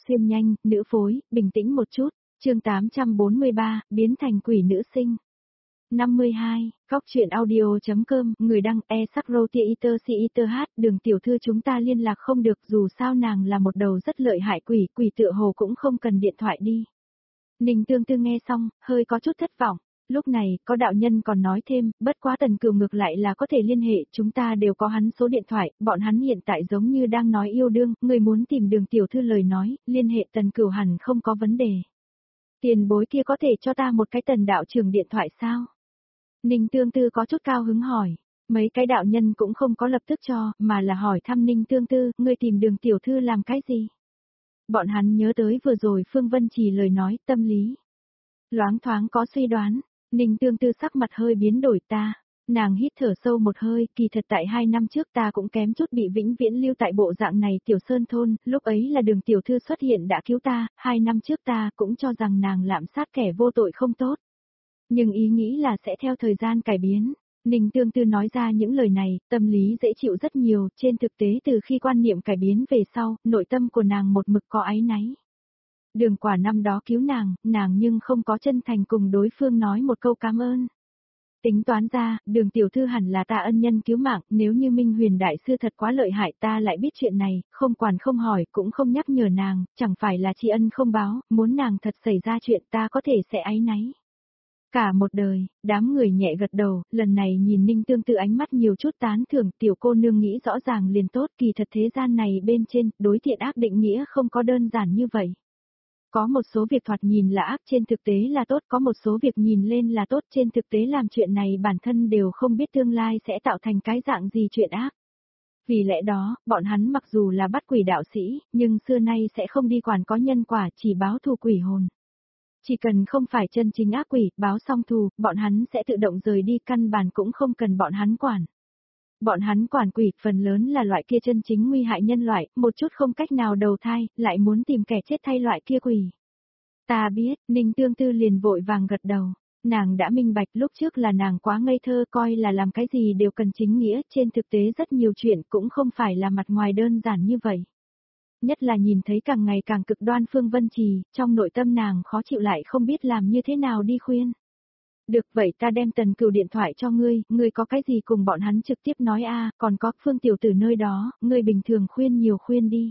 xuyên nhanh, nữ phối, bình tĩnh một chút. Chương 843, biến thành quỷ nữ sinh. 52, Góc truyện audio.com, người đăng e-sắc-rô-tia-iter-si-iter-hát, Đường tiểu thư chúng ta liên lạc không được, dù sao nàng là một đầu rất lợi hại quỷ, quỷ tựa hồ cũng không cần điện thoại đi. Ninh Tương Tư nghe xong, hơi có chút thất vọng. Lúc này, có đạo nhân còn nói thêm, bất quá Tần Cửu ngược lại là có thể liên hệ, chúng ta đều có hắn số điện thoại, bọn hắn hiện tại giống như đang nói yêu đương, người muốn tìm Đường tiểu thư lời nói, liên hệ Tần Cửu hẳn không có vấn đề. Tiền bối kia có thể cho ta một cái Tần đạo trưởng điện thoại sao? Ninh Tương Tư có chút cao hứng hỏi. Mấy cái đạo nhân cũng không có lập tức cho, mà là hỏi thăm Ninh Tương Tư, ngươi tìm Đường tiểu thư làm cái gì? Bọn hắn nhớ tới vừa rồi Phương Vân Trì lời nói, tâm lý. Loáng thoáng có suy đoán, Ninh Tương Tư sắc mặt hơi biến đổi ta. Nàng hít thở sâu một hơi, kỳ thật tại 2 năm trước ta cũng kém chút bị vĩnh viễn lưu tại bộ dạng này Tiểu Sơn Thôn, lúc ấy là Đường tiểu thư xuất hiện đã cứu ta, 2 năm trước ta cũng cho rằng nàng lạm sát kẻ vô tội không tốt. Nhưng ý nghĩ là sẽ theo thời gian cải biến. Ninh Tương Tư nói ra những lời này, tâm lý dễ chịu rất nhiều, trên thực tế từ khi quan niệm cải biến về sau, nội tâm của nàng một mực có áy náy. Đường Quả năm đó cứu nàng nhưng không có chân thành cùng đối phương nói một câu cảm ơn. Tính toán ra, Đường tiểu thư hẳn là ta ân nhân cứu mạng, nếu như Minh Huyền đại sư thật quá lợi hại ta lại biết chuyện này, không quản không hỏi, cũng không nhắc nhở nàng, chẳng phải là tri ân không báo, muốn nàng thật xảy ra chuyện ta có thể sẽ áy náy. Cả một đời, đám người nhẹ gật đầu, lần này nhìn Ninh Tương Tư ánh mắt nhiều chút tán thưởng, tiểu cô nương nghĩ rõ ràng liền tốt, kỳ thật thế gian này bên trên, đối thiện ác định nghĩa không có đơn giản như vậy. Có một số việc thoạt nhìn là ác trên thực tế là tốt, có một số việc nhìn lên là tốt trên thực tế làm chuyện này bản thân đều không biết tương lai sẽ tạo thành cái dạng gì chuyện ác. Vì lẽ đó, bọn hắn mặc dù là bắt quỷ đạo sĩ, nhưng xưa nay sẽ không đi quản có nhân quả, chỉ báo thù quỷ hồn. Chỉ cần không phải chân chính ác quỷ, báo xong thù, bọn hắn sẽ tự động rời đi, căn bản cũng không cần bọn hắn quản. Bọn hắn quản quỷ, phần lớn là loại kia chân chính nguy hại nhân loại, một chút không cách nào đầu thai, lại muốn tìm kẻ chết thay loại kia quỷ. Ta biết, Ninh Tương Tư liền vội vàng gật đầu. Nàng đã minh bạch lúc trước là nàng quá ngây thơ coi là làm cái gì đều cần chính nghĩa, trên thực tế rất nhiều chuyện cũng không phải là mặt ngoài đơn giản như vậy. Nhất là nhìn thấy càng ngày càng cực đoan Phương Vân Trì, trong nội tâm nàng khó chịu lại không biết làm như thế nào đi khuyên. Được vậy ta đem Tần Cửu điện thoại cho ngươi có cái gì cùng bọn hắn trực tiếp nói còn có Phương tiểu tử nơi đó, ngươi bình thường khuyên nhiều khuyên đi.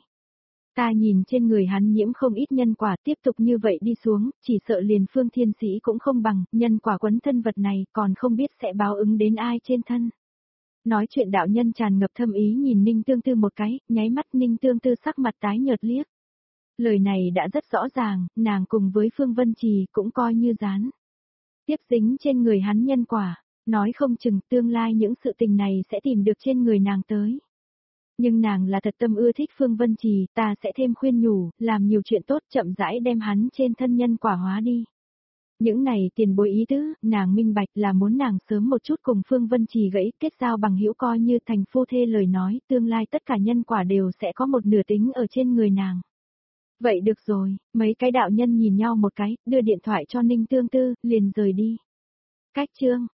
Ta nhìn trên người hắn nhiễm không ít nhân quả, tiếp tục như vậy đi xuống, chỉ sợ liền Phương Thiên Sĩ cũng không bằng, nhân quả quấn thân vật này còn không biết sẽ báo ứng đến ai trên thân. Nói chuyện đạo nhân tràn ngập thâm ý nhìn Ninh Tương Tư một cái, nháy mắt Ninh Tương Tư sắc mặt tái nhợt liếc. Lời này đã rất rõ ràng, nàng cùng với Phương Vân Trì cũng coi như dán. Tiếp dính trên người hắn nhân quả, nói không chừng tương lai những sự tình này sẽ tìm được trên người nàng tới. Nhưng nàng là thật tâm ưa thích Phương Vân Trì, ta sẽ thêm khuyên nhủ, làm nhiều chuyện tốt chậm rãi đem hắn trên thân nhân quả hóa đi. Những này tiền bối ý tứ, nàng minh bạch là muốn nàng sớm một chút cùng Phương Vân Trì gãy kết giao bằng hữu coi như thành phu thê lời nói, tương lai tất cả nhân quả đều sẽ có một nửa tính ở trên người nàng. Vậy được rồi, mấy cái đạo nhân nhìn nhau một cái, đưa điện thoại cho Ninh Tương Tư, liền rời đi. Cách chương